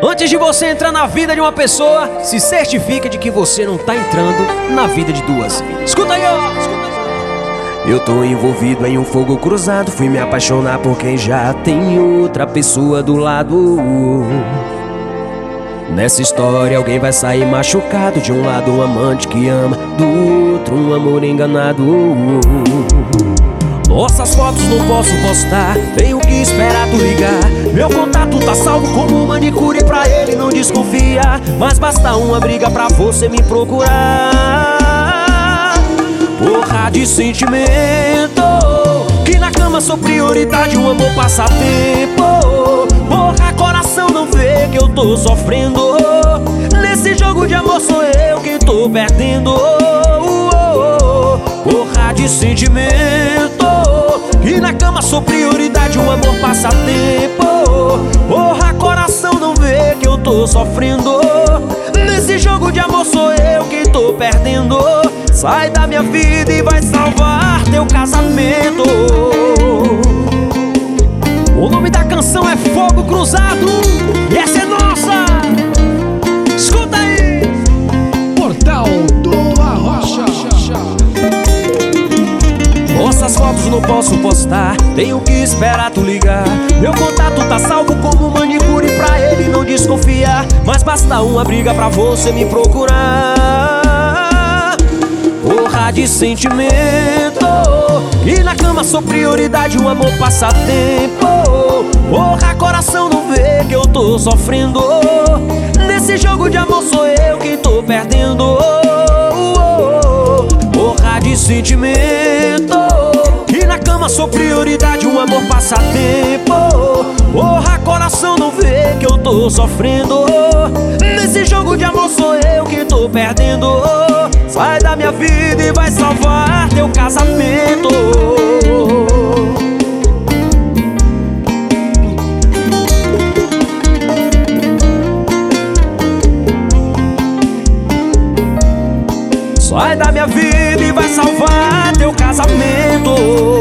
Antes de você entrar na vida de uma pessoa, se certifica de que você não tá entrando na vida de duas. Escuta aí, ó. Eu tô envolvido em um fogo cruzado. Fui me apaixonar por quem já tem outra pessoa do lado. Nessa história alguém vai sair machucado. De um lado um amante que ama, do outro um amor enganado. Nossas fotos não posso postar, tenho que esperar tu ligar. Meu contato tá salvo como manicure pra ele não desconfiar. Mas basta uma briga pra você me procurar. Porra de sentimento, que na cama sou prioridade, um amor passatempo. Porra, coração não vê que eu tô sofrendo. Nesse jogo de amor sou eu quem tô perdendo. Porra de sentimento, que na cama sou prioridade, um amor passatempo. Porra, coração não vê que eu tô sofrendo. Nesse jogo de amor sou eu quem tô perdendo. Sai da minha vida e vai salvar teu casamento. O nome da canção é Fogo Cruzado e essa é nossa. Escuta aí. Portal do Arrocha. Nossas fotos não posso postar, tenho que esperar tu ligar. Meu contato tá salvo como manicure pra ele não desconfiar. Mas basta uma briga pra você me procurar. Porra de sentimento, e na cama sou prioridade, um amor passatempo. Porra, coração não vê que eu tô sofrendo. Nesse jogo de amor sou eu quem tô perdendo. Porra de sentimento, e na cama sou prioridade, um amor passatempo. Porra, coração não vê que eu tô sofrendo. Nesse jogo de amor sou eu quem tô perdendo. Sai da minha vida e vai salvar teu casamento. Sai da minha vida e vai salvar teu casamento.